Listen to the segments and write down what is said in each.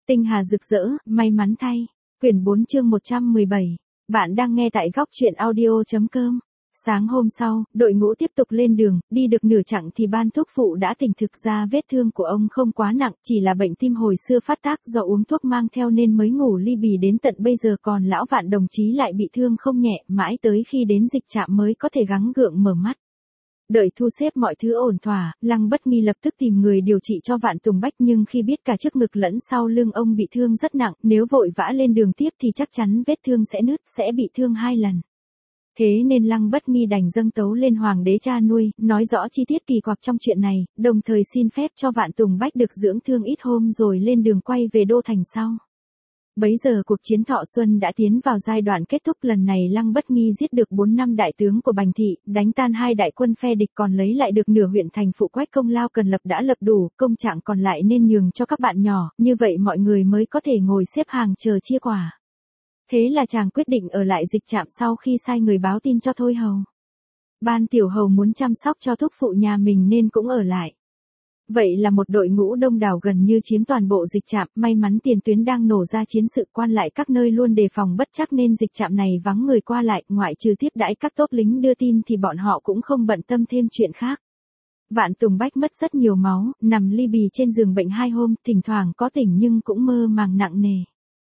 Tinh hà rực rỡ, may mắn thay. Quyển 4 chương 117. Bạn đang nghe tại góc truyện audio.com. Sáng hôm sau, đội ngũ tiếp tục lên đường, đi được nửa chặng thì ban thuốc phụ đã tỉnh. Thực ra vết thương của ông không quá nặng, chỉ là bệnh tim hồi xưa phát tác do uống thuốc mang theo nên mới ngủ li bì đến tận bây giờ. Còn lão Vạn đồng chí lại bị thương không nhẹ, mãi tới khi đến dịch trạm mới có thể gắng gượng mở mắt. Đợi thu xếp mọi thứ ổn thỏa, Lăng Bất Nghi lập tức tìm người điều trị cho Vạn Tùng Bách, nhưng khi biết cả trước ngực lẫn sau lưng ông bị thương rất nặng, nếu vội vã lên đường tiếp thì chắc chắn vết thương sẽ nứt, sẽ bị thương 2 lần. Thế nên Lăng Bất Nghi đành dâng tấu lên hoàng đế cha nuôi, nói rõ chi tiết kỳ quặc trong chuyện này, đồng thời xin phép cho Vạn Tùng Bách được dưỡng thương ít hôm rồi lên đường quay về đô thành sau. Bấy giờ cuộc chiến Thọ Xuân đã tiến vào giai đoạn kết thúc. Lần này Lăng Bất Nghi giết được 4-5 đại tướng của Bành Thị, đánh tan 2 đại quân phe địch, còn lấy lại được nửa huyện thành Phụ Quách. Công lao cần lập đã lập đủ, công trạng còn lại nên nhường cho các bạn nhỏ, như vậy mọi người mới có thể ngồi xếp hàng chờ chia quả. Thế là chàng quyết định ở lại dịch trạm sau khi sai người báo tin cho Thôi Hầu. Ban Tiểu Hầu muốn chăm sóc cho thúc phụ nhà mình nên cũng ở lại. Vậy là một đội ngũ đông đảo gần như chiếm toàn bộ dịch trạm. May mắn tiền tuyến đang nổ ra chiến sự, quan lại các nơi luôn đề phòng bất trắc nên dịch trạm này vắng người qua lại, ngoại trừ tiếp đãi các tốp lính đưa tin thì bọn họ cũng không bận tâm thêm chuyện khác. Vạn Tùng Bách mất rất nhiều máu, nằm li bì trên giường bệnh 2 hôm, thỉnh thoảng có tỉnh nhưng cũng mơ màng nặng nề.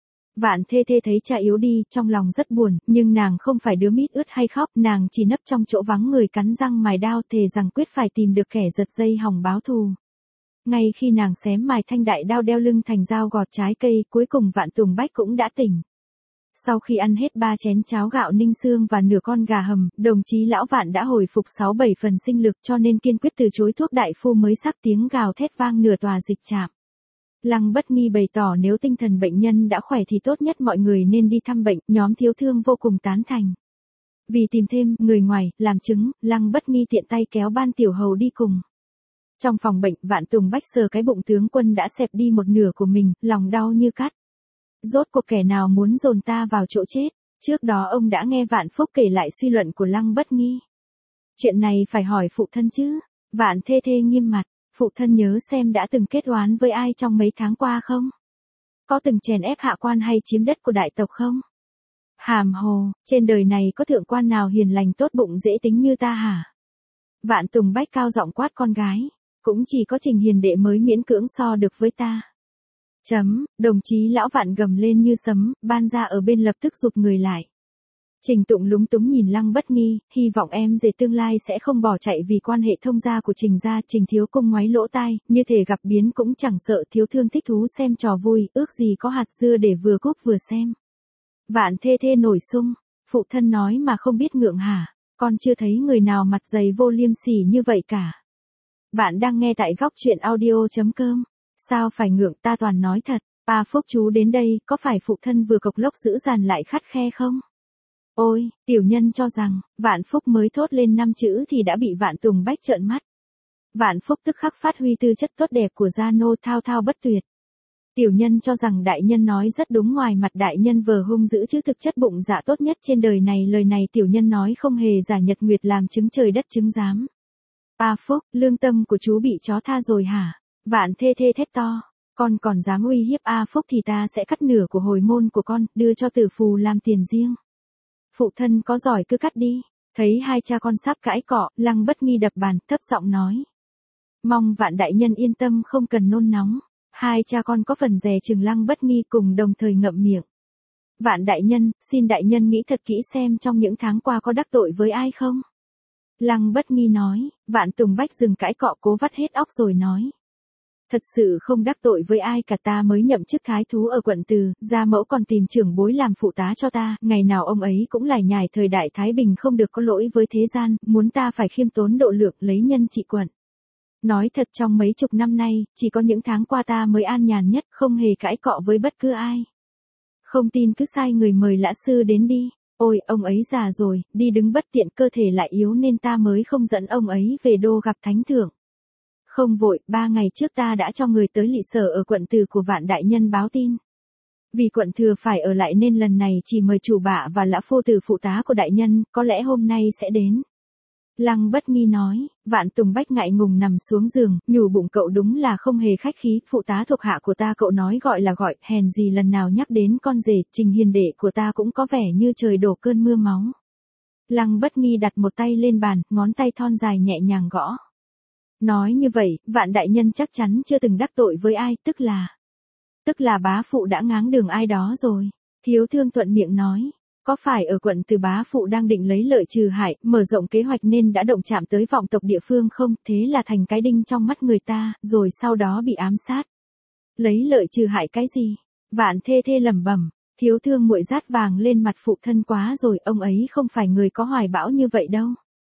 Vạn Thê Thê thấy cha yếu đi, trong lòng rất buồn, nhưng nàng không phải đứa mít ướt hay khóc, nàng chỉ nấp trong chỗ vắng người cắn răng mài đao, thề rằng quyết phải tìm được kẻ giật dây hỏng báo thù. Ngay khi nàng xém mài thanh đại đao đeo lưng thành dao gọt trái cây, cuối cùng Vạn Tùng Bách cũng đã tỉnh. Sau khi ăn hết 3 chén cháo gạo ninh xương và nửa con gà hầm, đồng chí lão Vạn đã hồi phục 6-7 phần sinh lực, cho nên kiên quyết từ chối thuốc đại phu mới sắc. Tiếng gào thét vang nửa tòa dịch trạm. Lăng Bất Nghi bày tỏ nếu tinh thần bệnh nhân đã khỏe thì tốt nhất mọi người nên đi thăm bệnh. Nhóm thiếu thương vô cùng tán thành. Vì tìm thêm người ngoài làm chứng, Lăng Bất Nghi tiện tay kéo Ban Tiểu Hầu đi cùng. Trong phòng bệnh, Vạn Tùng Bách sờ cái bụng tướng quân đã xẹp đi một nửa của mình, lòng đau như cắt. Rốt cuộc kẻ nào muốn dồn ta vào chỗ chết? Trước đó ông đã nghe Vạn Phúc kể lại suy luận của Lăng Bất Nghi. Chuyện này phải hỏi phụ thân chứ. Vạn Thê Thê nghiêm mặt. Phụ thân nhớ xem đã từng kết oán với ai trong mấy tháng qua không? Có từng chèn ép hạ quan hay chiếm đất của đại tộc không? Hàm hồ, trên đời này có thượng quan nào hiền lành tốt bụng dễ tính như ta hả? Vạn Tùng Bách cao giọng quát con gái. Cũng chỉ có Trình Hiền đệ mới miễn cưỡng so được với ta. Đồng chí lão Vạn gầm lên như sấm, Ban gia ở bên lập tức giục người lại. Trình Tụng lúng túng nhìn Lăng Bất Nghi, hy vọng em rể tương lai sẽ không bỏ chạy vì quan hệ thông gia của Trình gia. Trình thiếu cung ngoáy lỗ tai, như thể gặp biến cũng chẳng sợ. Thiếu thương thích thú xem trò vui, ước gì có hạt dưa để vừa cúp vừa xem. Vạn Thê Thê nổi sung, phụ thân nói mà không biết ngượng hả? Con chưa thấy người nào mặt dày vô liêm sỉ như vậy cả. Bạn đang nghe tại góc truyện audio.com. Sao phải ngượng, ta toàn nói thật. Phúc chú đến đây, có phải phụ thân vừa cộc lốc dữ dằn lại khắt khe không? Ôi, tiểu nhân cho rằng, Vạn Phúc mới thốt lên 5 chữ thì đã bị Vạn Tùng Bách trợn mắt. Vạn Phúc tức khắc phát huy tư chất tốt đẹp của gia nô thao thao bất tuyệt. Tiểu nhân cho rằng đại nhân nói rất đúng, ngoài mặt đại nhân vờ hung dữ chứ thực chất bụng dạ tốt nhất trên đời này. Lời này tiểu nhân nói không hề giả, nhật nguyệt làm chứng, trời đất chứng giám. Phúc, lương tâm của chú bị chó tha rồi hả? Vạn Thê Thê thét to. Con còn dám uy hiếp Phúc thì ta sẽ cắt nửa của hồi môn của con, đưa cho tử phù làm tiền riêng. Phụ thân có giỏi cứ cắt đi. Thấy hai cha con sắp cãi cọ, Lăng Bất Nghi đập bàn, thấp giọng nói. Mong Vạn đại nhân yên tâm, không cần nôn nóng. Hai cha con có phần dè chừng Lăng Bất Nghi, cùng đồng thời ngậm miệng. Vạn đại nhân, xin đại nhân nghĩ thật kỹ xem trong những tháng qua có đắc tội với ai không? Lăng Bất Nghi nói. Vạn Tùng Bách dừng cãi cọ, cố vắt hết óc rồi nói. Thật sự không đắc tội với ai cả, ta mới nhậm chức thái thú ở quận Từ, gia mẫu còn tìm trưởng bối làm phụ tá cho ta, ngày nào ông ấy cũng lải nhải thời đại Thái Bình không được có lỗi với thế gian, muốn ta phải khiêm tốn độ lượng, lấy nhân trị quận. Nói thật trong mấy chục năm nay, chỉ có những tháng qua ta mới an nhàn nhất, không hề cãi cọ với bất cứ ai. Không tin cứ sai người mời lã sư đến đi. Ôi, ông ấy già rồi, đi đứng bất tiện, cơ thể lại yếu nên ta mới không dẫn ông ấy về đô gặp thánh thượng. Không vội, 3 ngày trước ta đã cho người tới lỵ sở ở quận Từ của Vạn đại nhân báo tin. Vì quận Thừa phải ở lại nên lần này chỉ mời chủ bạ và lã phu tử phụ tá của đại nhân, có lẽ hôm nay sẽ đến. Lăng Bất Nghi nói, Vạn Tùng Bách ngại ngùng nằm xuống giường, nhủ bụng cậu đúng là không hề khách khí, phụ tá thuộc hạ của ta cậu nói gọi là gọi, hèn gì lần nào nhắc đến con rể, Trình hiền đệ của ta cũng có vẻ như trời đổ cơn mưa máu. Lăng Bất Nghi đặt một tay lên bàn, ngón tay thon dài nhẹ nhàng gõ. Nói như vậy, Vạn đại nhân chắc chắn chưa từng đắc tội với ai, tức là bá phụ đã ngáng đường ai đó rồi. Thiếu Thương thuận miệng nói. Có phải ở quận Từ bá phụ đang định lấy lợi trừ hại, mở rộng kế hoạch nên đã động chạm tới vọng tộc địa phương không, thế là thành cái đinh trong mắt người ta, rồi sau đó bị ám sát. Lấy lợi trừ hại cái gì? Vạn thê thê lẩm bẩm, Thiếu Thương muội rát vàng lên mặt phụ thân quá rồi, ông ấy không phải người có hoài bão như vậy đâu.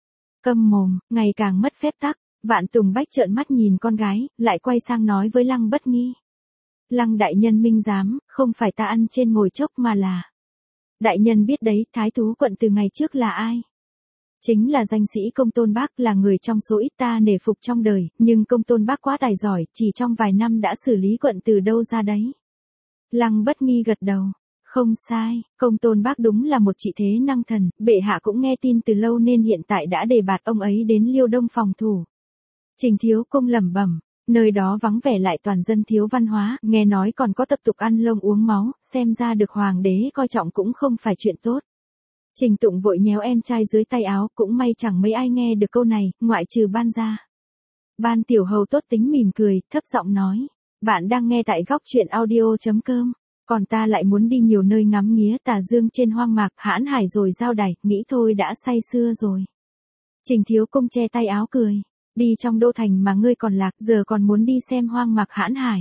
Câm mồm, ngày càng mất phép tắc, Vạn Tùng Bách trợn mắt nhìn con gái, lại quay sang nói với Lăng Bất Nghi. Lăng đại nhân minh giám, không phải ta ăn trên ngồi chốc mà là. Đại nhân biết đấy, thái thú quận Từ ngày trước là ai? Chính là danh sĩ Công Tôn Bác, là người trong số ít ta nể phục trong đời, nhưng Công Tôn Bác quá tài giỏi, chỉ trong vài năm đã xử lý quận Từ đâu ra đấy. Lăng Bất Nghi gật đầu. Không sai, Công Tôn Bác đúng là một trị thế năng thần, bệ hạ cũng nghe tin từ lâu nên hiện tại đã đề bạt ông ấy đến Liêu Đông phòng thủ. Trình Thiếu Công lẩm bẩm. Nơi đó vắng vẻ lại toàn dân thiếu văn hóa, nghe nói còn có tập tục ăn lông uống máu, xem ra được hoàng đế coi trọng cũng không phải chuyện tốt. Trình Tụng vội nhéo em trai dưới tay áo, cũng may chẳng mấy ai nghe được câu này, ngoại trừ Ban gia. Ban tiểu hầu tốt tính mỉm cười, thấp giọng nói, bạn đang nghe tại góc truyện audio.com, còn ta lại muốn đi nhiều nơi ngắm nghía tà dương trên hoang mạc, hãn hải rồi giao đài, nghĩ thôi đã say sưa rồi. Trình Thiếu Công che tay áo cười. Đi trong đô thành mà ngươi còn lạc, giờ còn muốn đi xem hoang mạc hãn hải.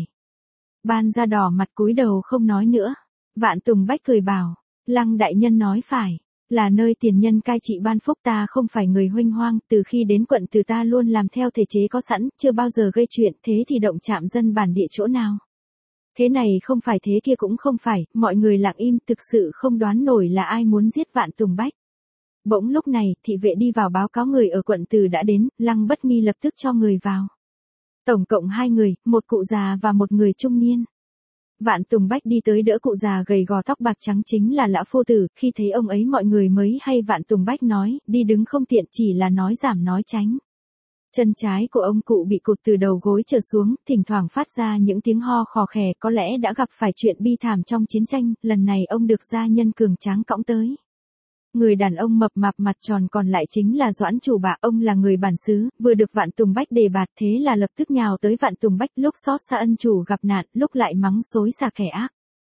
Ban gia đỏ mặt cúi đầu không nói nữa. Vạn Tùng Bách cười bảo, Lăng đại nhân nói phải, là nơi tiền nhân cai trị ban phúc, ta không phải người huênh hoang, từ khi đến quận Từ ta luôn làm theo thể chế có sẵn, chưa bao giờ gây chuyện, thế thì động chạm dân bản địa chỗ nào. Thế này không phải thế kia cũng không phải, mọi người lặng im, thực sự không đoán nổi là ai muốn giết Vạn Tùng Bách. Bỗng lúc này, thị vệ đi vào báo cáo người ở quận Từ đã đến, Lăng Bất Nghi lập tức cho người vào. Tổng cộng 2 người, một cụ già và một người trung niên. Vạn Tùng Bách đi tới đỡ cụ già gầy gò tóc bạc trắng chính là Lã Phu Tử, khi thấy ông ấy mọi người mới hay Vạn Tùng Bách nói, đi đứng không tiện chỉ là nói giảm nói tránh. Chân trái của ông cụ bị cụt từ đầu gối trở xuống, thỉnh thoảng phát ra những tiếng ho khò khè, có lẽ đã gặp phải chuyện bi thảm trong chiến tranh, lần này ông được gia nhân cường tráng cõng tới. Người đàn ông mập mạp mặt tròn còn lại chính là Doãn Chủ Bạ, ông là người bản xứ, vừa được Vạn Tùng Bách đề bạt, thế là lập tức nhào tới Vạn Tùng Bách, lúc xót xa ân chủ gặp nạn, lúc lại mắng xối xả kẻ ác.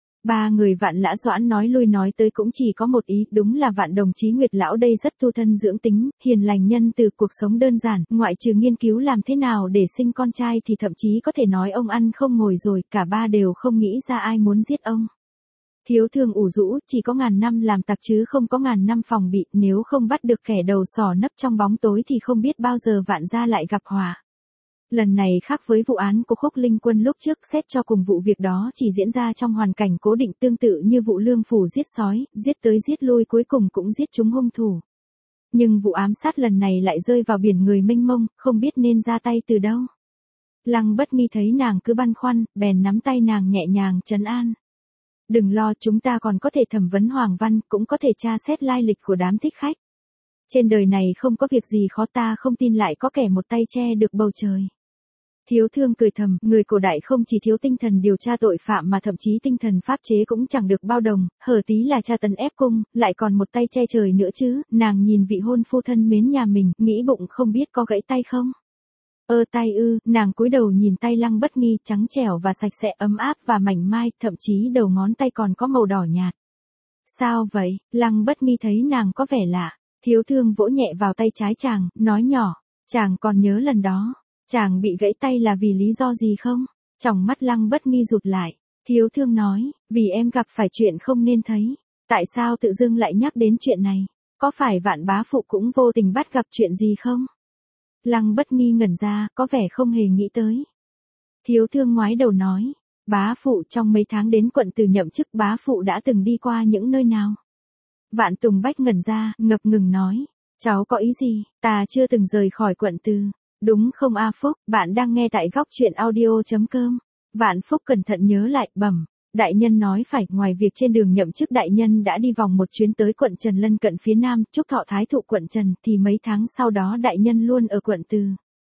3 người Vạn Lã Doãn nói lui nói tới cũng chỉ có một ý, đúng là Vạn đồng chí Nguyệt lão đây rất tu thân dưỡng tính, hiền lành nhân từ, cuộc sống đơn giản, ngoại trừ nghiên cứu làm thế nào để sinh con trai thì thậm chí có thể nói ông ăn không ngồi rồi, cả 3 đều không nghĩ ra ai muốn giết ông. Thiếu Thương ủ rũ, chỉ có ngàn năm làm tặc chứ không có ngàn năm phòng bị, nếu không bắt được kẻ đầu sỏ nấp trong bóng tối thì không biết bao giờ Vạn gia lại gặp họa. Lần này khác với vụ án của Khúc Linh Quân lúc trước, xét cho cùng vụ việc đó chỉ diễn ra trong hoàn cảnh cố định tương tự như vụ Lương Phủ giết sói, giết tới giết lui cuối cùng cũng giết trúng hung thủ. Nhưng vụ ám sát lần này lại rơi vào biển người mênh mông, không biết nên ra tay từ đâu. Lăng Bất Nghi thấy nàng cứ băn khoăn, bèn nắm tay nàng nhẹ nhàng trấn an. Đừng lo, chúng ta còn có thể thẩm vấn Hoàng Văn, cũng có thể tra xét lai lịch của đám thích khách. Trên đời này không có việc gì khó, ta không tin lại có kẻ một tay che được bầu trời. Thiếu Thương cười thầm, người cổ đại không chỉ thiếu tinh thần điều tra tội phạm mà thậm chí tinh thần pháp chế cũng chẳng được bao đồng, hở tí là tra tấn ép cung, lại còn một tay che trời nữa chứ. Nàng nhìn vị hôn phu thân mến nhà mình, nghĩ bụng không biết có gãy tay không. Tay ư, nàng cúi đầu nhìn tay Lăng Bất Nghi, trắng trẻo và sạch sẽ, ấm áp và mảnh mai, thậm chí đầu ngón tay còn có màu đỏ nhạt. Sao vậy? Lăng Bất Nghi thấy nàng có vẻ lạ. Thiếu Thương vỗ nhẹ vào tay trái chàng, nói nhỏ, chàng còn nhớ lần đó, chàng bị gãy tay là vì lý do gì không? Tròng mắt Lăng Bất Nghi rụt lại. Thiếu Thương nói, vì em gặp phải chuyện không nên thấy. Tại sao tự dưng lại nhắc đến chuyện này? Có phải Vạn bá phụ cũng vô tình bắt gặp chuyện gì không? Lăng Bất Nghi ngẩn ra, có vẻ không hề nghĩ tới. Thiếu Thương ngoái đầu nói, bá phụ trong mấy tháng đến quận Từ nhậm chức, bá phụ đã từng đi qua những nơi nào? Vạn Tùng Bách ngẩn ra, ngập ngừng nói, cháu có ý gì, ta chưa từng rời khỏi quận Từ. Đúng không A Phúc, bạn đang nghe tại góc truyện audio.com. Vạn Phúc cẩn thận nhớ lại, bẩm, Đại nhân nói phải, ngoài việc trên đường nhậm chức đại nhân đã đi vòng một chuyến tới quận Trần lân cận phía nam, Trúc Thọ Thái Thụ quận Trần, thì mấy tháng sau đó đại nhân luôn ở quận Từ.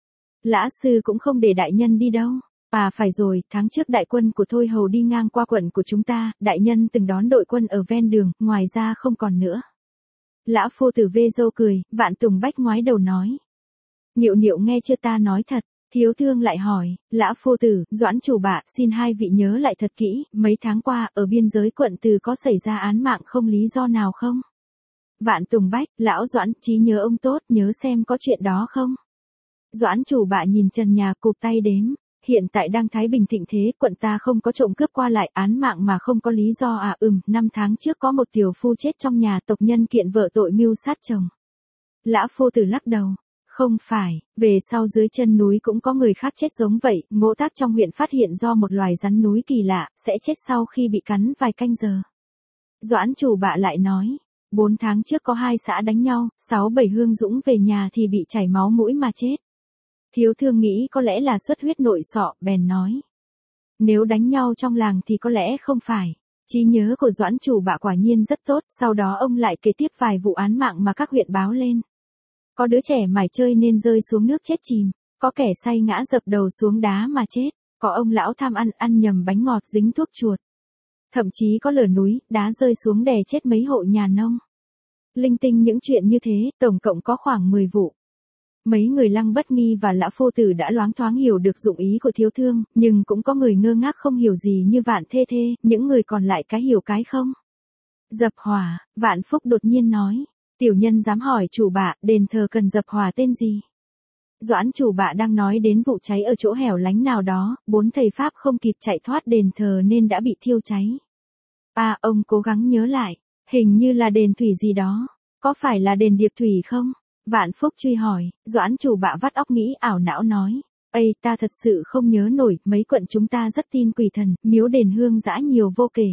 Lã sư cũng không để đại nhân đi đâu. À phải rồi, tháng trước đại quân của Thôi Hầu đi ngang qua quận của chúng ta, đại nhân từng đón đội quân ở ven đường, ngoài ra không còn nữa. Lã phu tử vê râu cười, Vạn Tùng Bách ngoái đầu nói. Niệu niệu nghe chưa, ta nói thật. Thiếu thương lại hỏi, Lã phu tử, Doãn chủ bạ, xin hai vị nhớ lại thật kỹ, mấy tháng qua, ở biên giới quận Từ có xảy ra án mạng không lý do nào không? Vạn Tùng Bách, lão Doãn, trí nhớ ông tốt, nhớ xem có chuyện đó không? Doãn chủ bạ nhìn trần nhà, cụp tay đếm. Hiện tại đang thái bình thịnh thế, quận ta không có trộm cướp qua lại, án mạng mà không có lý do à? 5 tháng trước có một tiểu phu chết trong nhà, tộc nhân kiện vợ tội mưu sát chồng. Lã phu tử lắc đầu. Không phải, về sau dưới chân núi cũng có người khác chết giống vậy, ngỗ tác trong huyện phát hiện do một loài rắn núi kỳ lạ, sẽ chết sau khi bị cắn vài canh giờ. Doãn chủ bạ lại nói, 4 tháng trước có 2 xã đánh nhau, 6-7 hương dũng về nhà thì bị chảy máu mũi mà chết. Thiếu thương nghĩ có lẽ là xuất huyết nội sọ, bèn nói. Nếu đánh nhau trong làng thì có lẽ không phải. Trí nhớ của Doãn chủ bạ quả nhiên rất tốt, sau đó ông lại kể tiếp vài vụ án mạng mà các huyện báo lên. Có đứa trẻ mải chơi nên rơi xuống nước chết chìm, có kẻ say ngã dập đầu xuống đá mà chết, có ông lão tham ăn nhầm bánh ngọt dính thuốc chuột. Thậm chí có lở núi, đá rơi xuống đè chết mấy hộ nhà nông. Linh tinh những chuyện như thế, tổng cộng có khoảng 10 vụ. Mấy người Lăng Bất Nghi và Lã phu tử đã loáng thoáng hiểu được dụng ý của thiếu thương, nhưng cũng có người ngơ ngác không hiểu gì như Vạn Thê Thê, những người còn lại cái hiểu cái không. Dập hỏa, Vạn Phúc đột nhiên nói. Tiểu nhân dám hỏi chủ bạ, đền thờ cần dập hỏa tên gì? Doãn chủ bạ đang nói đến vụ cháy ở chỗ hẻo lánh nào đó, 4 thầy Pháp không kịp chạy thoát đền thờ nên đã bị thiêu cháy. À, ông cố gắng nhớ lại, hình như là đền thủy gì đó, có phải là đền Điệp Thủy không? Vạn Phúc truy hỏi, Doãn chủ bạ vắt óc nghĩ ảo não nói. Ây, ta thật sự không nhớ nổi, mấy quận chúng ta rất tin quỷ thần, miếu đền hương dã nhiều vô kể.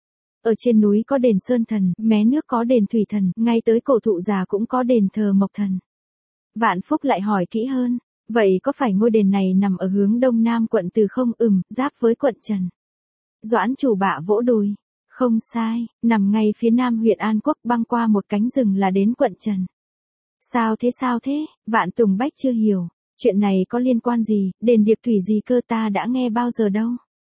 Ở trên núi có đền Sơn Thần, mé nước có đền Thủy Thần, ngay tới cổ thụ già cũng có đền thờ Mộc Thần. Vạn Phúc lại hỏi kỹ hơn, vậy có phải ngôi đền này nằm ở hướng đông nam quận Từ không? Giáp với quận Trần. Doãn chủ bạ vỗ đùi, không sai, nằm ngay phía nam huyện An Quốc, băng qua một cánh rừng là đến quận Trần. Sao thế, Vạn Tùng Bách chưa hiểu, chuyện này có liên quan gì, đền Điệp Thủy gì cơ, ta đã nghe bao giờ đâu.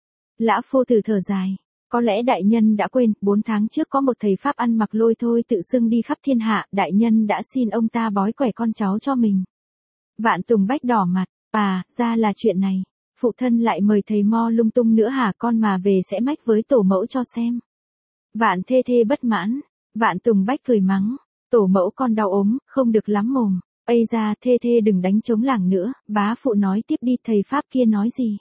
Lã phu tử thở dài. Có lẽ đại nhân đã quên, 4 tháng trước có một thầy Pháp ăn mặc lôi thôi tự xưng đi khắp thiên hạ, đại nhân đã xin ông ta bói quẻ con cháu cho mình. Vạn Tùng Bách đỏ mặt, ra là chuyện này. Phụ thân lại mời thầy mo lung tung nữa hả, con mà về sẽ mách với tổ mẫu cho xem. Vạn Thê Thê bất mãn, Vạn Tùng Bách cười mắng, tổ mẫu con đau ốm, không được lắm mồm. Ây ra, Thê Thê đừng đánh trống làng nữa, bá phụ nói tiếp đi, thầy Pháp kia nói gì?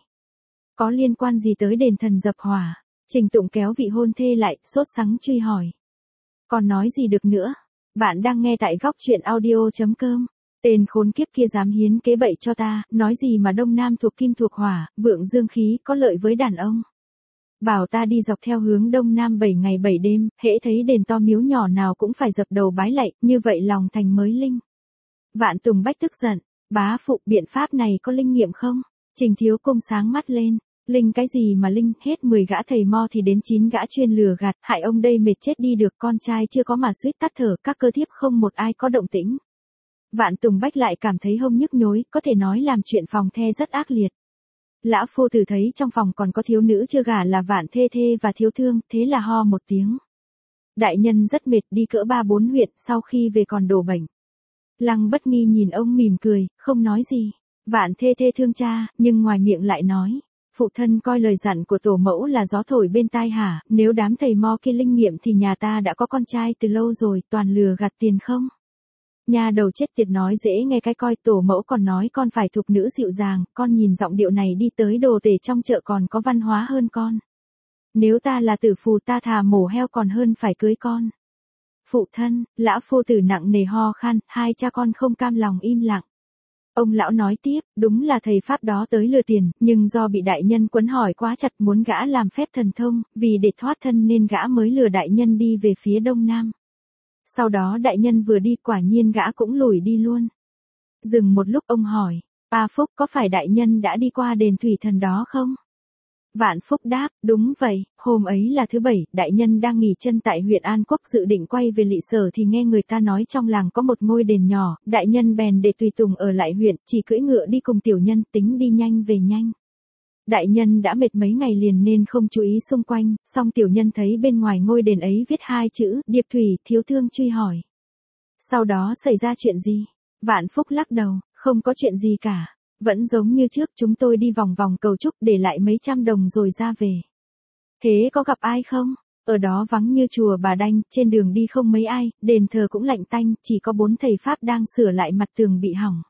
Có liên quan gì tới đền thần dập hỏa? Trình Tụng kéo vị hôn thê lại, sốt sắng truy hỏi. Còn nói gì được nữa? Bạn đang nghe tại góc truyện audio.com. Tên khốn kiếp kia dám hiến kế bậy cho ta, nói gì mà đông nam thuộc kim thuộc hỏa, vượng dương khí có lợi với đàn ông. Bảo ta đi dọc theo hướng đông nam 7 ngày 7 đêm, hễ thấy đền to miếu nhỏ nào cũng phải dập đầu bái lạy, như vậy lòng thành mới linh. Vạn Tùng Bách tức giận, bá phụ, biện pháp này có linh nghiệm không? Trình Thiếu Cung sáng mắt lên. Linh cái gì mà linh, hết 10 gã thầy mo thì đến 9 gã chuyên lừa gạt, hại ông đây mệt chết đi được, con trai chưa có mà suýt tắt thở, các cơ thiếp không một ai có động tĩnh. Vạn Tùng Bách lại cảm thấy hông nhức nhối, có thể nói làm chuyện phòng the rất ác liệt. Lã phu tử thấy trong phòng còn có thiếu nữ chưa gả là Vạn Thê Thê và Thiếu Thương, thế là ho một tiếng. Đại nhân rất mệt, đi cỡ 3-4 huyện, sau khi về còn đổ bệnh. Lăng Bất Nghi nhìn ông mỉm cười, không nói gì. Vạn Thê Thê thương cha, nhưng ngoài miệng lại nói. Phụ thân coi lời dặn của tổ mẫu là gió thổi bên tai hả, nếu đám thầy mo kia linh nghiệm thì nhà ta đã có con trai từ lâu rồi, toàn lừa gạt tiền không? Nhà đầu chết tiệt nói dễ nghe cái coi, tổ mẫu còn nói con phải thục nữ dịu dàng, con nhìn giọng điệu này đi tới đồ tể trong chợ còn có văn hóa hơn con. Nếu ta là tử phù ta thà mổ heo còn hơn phải cưới con. Phụ thân, Lã phu tử nặng nề ho khan, hai cha con không cam lòng im lặng. Ông lão nói tiếp, đúng là thầy Pháp đó tới lừa tiền, nhưng do bị đại nhân quấn hỏi quá chặt muốn gã làm phép thần thông, vì để thoát thân nên gã mới lừa đại nhân đi về phía đông nam. Sau đó đại nhân vừa đi quả nhiên gã cũng lủi đi luôn. Dừng một lúc ông hỏi, Phúc có phải đại nhân đã đi qua đền thủy thần đó không? Vạn Phúc đáp, đúng vậy, hôm ấy là thứ bảy, đại nhân đang nghỉ chân tại huyện An Quốc dự định quay về Lị Sở thì nghe người ta nói trong làng có một ngôi đền nhỏ, đại nhân bèn để tùy tùng ở lại huyện, chỉ cưỡi ngựa đi cùng tiểu nhân, tính đi nhanh về nhanh. Đại nhân đã mệt mấy ngày liền nên không chú ý xung quanh, song tiểu nhân thấy bên ngoài ngôi đền ấy viết hai chữ, Điệp Thủy, Thiếu Thương truy hỏi. Sau đó xảy ra chuyện gì? Vạn Phúc lắc đầu, không có chuyện gì cả. Vẫn giống như trước, chúng tôi đi vòng vòng cầu chúc để lại mấy trăm đồng rồi ra về. Thế có gặp ai không? Ở đó vắng như chùa Bà Đanh, trên đường đi không mấy ai, đền thờ cũng lạnh tanh, chỉ có 4 thầy Pháp đang sửa lại mặt tường bị hỏng.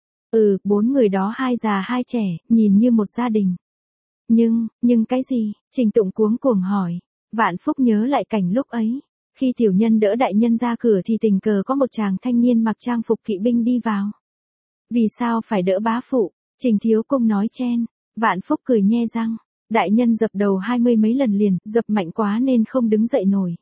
4 người đó 2 già 2 trẻ, nhìn như một gia đình. Nhưng cái gì? Trình Tụng cuống cuồng hỏi. Vạn Phúc nhớ lại cảnh lúc ấy. Khi tiểu nhân đỡ đại nhân ra cửa thì tình cờ có một chàng thanh niên mặc trang phục kỵ binh đi vào. Vì sao phải đỡ bá phụ? Trình Thiếu Cung nói chen. Vạn Phúc cười nhe răng. Đại nhân dập đầu 20 mấy lần liền, dập mạnh quá nên không đứng dậy nổi.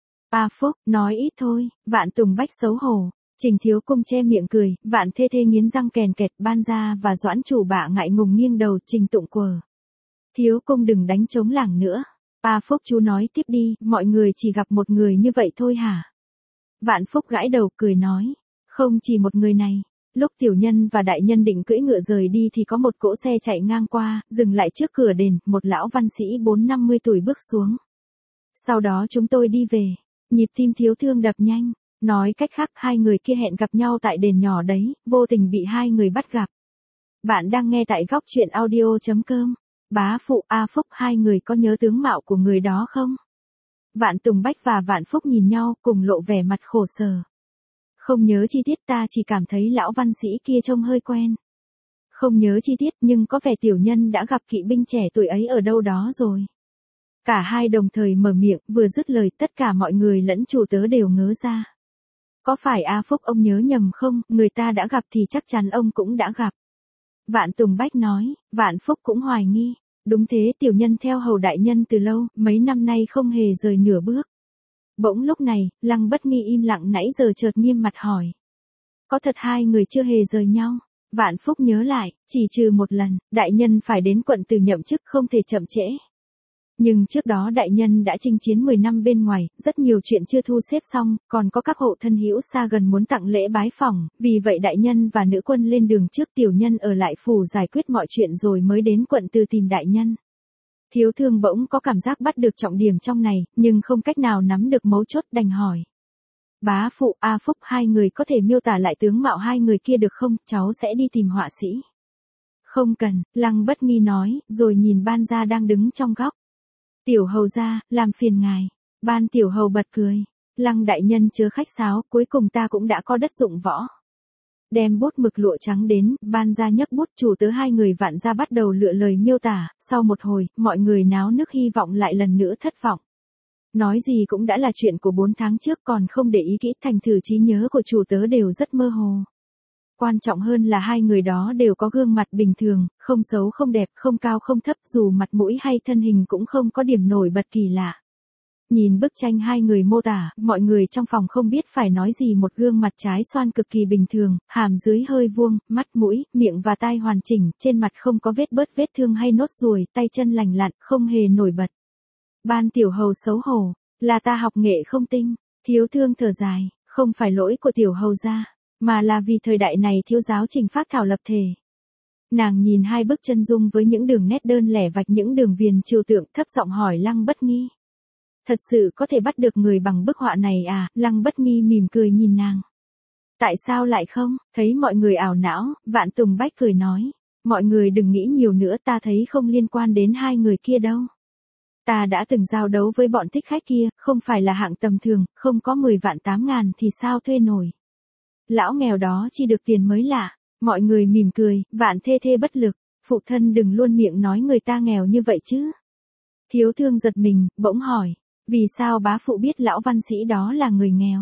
Phúc, nói ít thôi, Vạn Tùng Bách xấu hổ. Trình Thiếu Cung che miệng cười, Vạn Thê Thê nghiến răng kèn kẹt, Ban Gia và Doãn Chủ Bạ ngại ngùng nghiêng đầu, Trình Tụng quờ. Thiếu Cung đừng đánh trống lảng nữa. Phúc chú nói tiếp đi, mọi người chỉ gặp một người như vậy thôi hả? Vạn Phúc gãi đầu cười nói, không chỉ một người này. Lúc tiểu nhân và đại nhân định cưỡi ngựa rời đi thì có một cỗ xe chạy ngang qua, dừng lại trước cửa đền, một lão văn sĩ 40-50 tuổi bước xuống. Sau đó chúng tôi đi về, nhịp tim Thiếu Thương đập nhanh, nói cách khác hai người kia hẹn gặp nhau tại đền nhỏ đấy, vô tình bị hai người bắt gặp. Bạn đang nghe tại góc truyện audio.com. Bá phụ Phúc, hai người có nhớ tướng mạo của người đó không? Vạn Tùng Bách và Vạn Phúc nhìn nhau cùng lộ vẻ mặt khổ sở. Không nhớ chi tiết, ta chỉ cảm thấy lão văn sĩ kia trông hơi quen. Không nhớ chi tiết nhưng có vẻ tiểu nhân đã gặp kỵ binh trẻ tuổi ấy ở đâu đó rồi. Cả hai đồng thời mở miệng, vừa dứt lời tất cả mọi người lẫn chủ tớ đều ngớ ra. Có phải Phúc ông nhớ nhầm không, người ta đã gặp thì chắc chắn ông cũng đã gặp. Vạn Tùng Bách nói, Vạn Phúc cũng hoài nghi. Đúng thế, tiểu nhân theo hầu đại nhân từ lâu, mấy năm nay không hề rời nửa bước. Bỗng lúc này, Lăng Bất Nghi im lặng nãy giờ chợt nghiêm mặt hỏi. Có thật hai người chưa hề rời nhau? Vạn Phúc nhớ lại, chỉ trừ một lần, đại nhân phải đến quận từ nhậm chức không thể chậm trễ. Nhưng trước đó đại nhân đã chinh chiến 10 năm bên ngoài, rất nhiều chuyện chưa thu xếp xong, còn có các hộ thân hữu xa gần muốn tặng lễ bái phỏng, vì vậy đại nhân và nữ quân lên đường trước, tiểu nhân ở lại phủ giải quyết mọi chuyện rồi mới đến quận từ tìm đại nhân. Thiếu Thương bỗng có cảm giác bắt được trọng điểm trong này, nhưng không cách nào nắm được mấu chốt, đành hỏi. Bá phụ Phúc, hai người có thể miêu tả lại tướng mạo hai người kia được không, cháu sẽ đi tìm họa sĩ. Không cần, Lăng Bất Nghi nói, rồi nhìn Ban Gia đang đứng trong góc. Tiểu hầu gia, làm phiền ngài. Ban tiểu hầu bật cười. Lăng đại nhân chớ khách sáo, cuối cùng ta cũng đã có đất dụng võ. Đem bút mực lụa trắng đến, Ban Gia nhấc bút, chủ tớ hai người Vạn Gia bắt đầu lựa lời miêu tả, sau một hồi, mọi người náo nức hy vọng lại lần nữa thất vọng. Nói gì cũng đã là chuyện của 4 tháng trước, còn không để ý kỹ, thành thử trí nhớ của chủ tớ đều rất mơ hồ. Quan trọng hơn là hai người đó đều có gương mặt bình thường, không xấu không đẹp, không cao không thấp, dù mặt mũi hay thân hình cũng không có điểm nổi bật kỳ lạ. Nhìn bức tranh hai người mô tả, mọi người trong phòng không biết phải nói gì. Một gương mặt trái xoan cực kỳ bình thường, hàm dưới hơi vuông, mắt mũi, miệng và tai hoàn chỉnh, trên mặt không có vết thương hay nốt ruồi, tay chân lành lặn, không hề nổi bật. Ban tiểu hầu xấu hổ, là ta học nghệ không tinh. Thiếu Thương thở dài, không phải lỗi của tiểu hầu gia, mà là vì thời đại này thiếu giáo trình phác thảo lập thể. Nàng nhìn hai bức chân dung với những đường nét đơn lẻ vạch những đường viền trừu tượng, thấp giọng hỏi Lăng Bất Nghi. Thật sự có thể bắt được người bằng bức họa này à? Lăng Bất Nghi mỉm cười nhìn nàng. Tại sao lại không? Thấy mọi người ảo não, Vạn Tùng Bách cười nói. Mọi người đừng nghĩ nhiều nữa, ta thấy không liên quan đến hai người kia đâu. Ta đã từng giao đấu với bọn thích khách kia, không phải là hạng tầm thường, không có 10 vạn 8 ngàn thì sao thuê nổi. Lão nghèo đó chi được tiền mới lạ. Mọi người mỉm cười, Vạn Thê Thê bất lực. Phụ thân đừng luôn miệng nói người ta nghèo như vậy chứ. Thiếu Thương giật mình, bỗng hỏi. Vì sao bá phụ biết lão văn sĩ đó là người nghèo?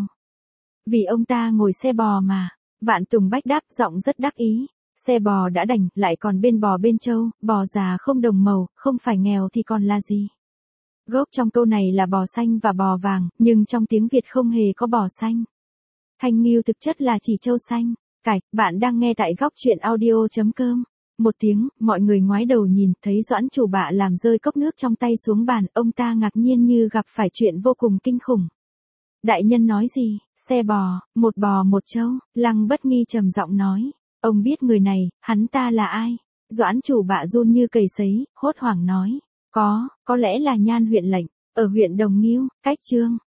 Vì ông ta ngồi xe bò mà. Vạn Tùng Bách đáp giọng rất đắc ý. Xe bò đã đành, lại còn bên bò bên trâu, bò già không đồng màu, không phải nghèo thì còn là gì? Gốc trong câu này là bò xanh và bò vàng, nhưng trong tiếng Việt không hề có bò xanh. Thanh nghêu thực chất là chỉ trâu xanh. Bạn đang nghe tại góc truyện audio.com. một tiếng, mọi người ngoái đầu nhìn, thấy Doãn chủ bạ làm rơi cốc nước trong tay xuống bàn, ông ta ngạc nhiên như gặp phải chuyện vô cùng kinh khủng. Đại nhân nói gì? Xe bò một trâu, Lăng Bất Nghi trầm giọng nói. Ông biết người này, hắn ta là ai? Doãn chủ bạ run như cầy sấy, hốt hoảng nói. Có lẽ là Nhan huyện lệnh, ở huyện Đồng Nghiêu, cách Trương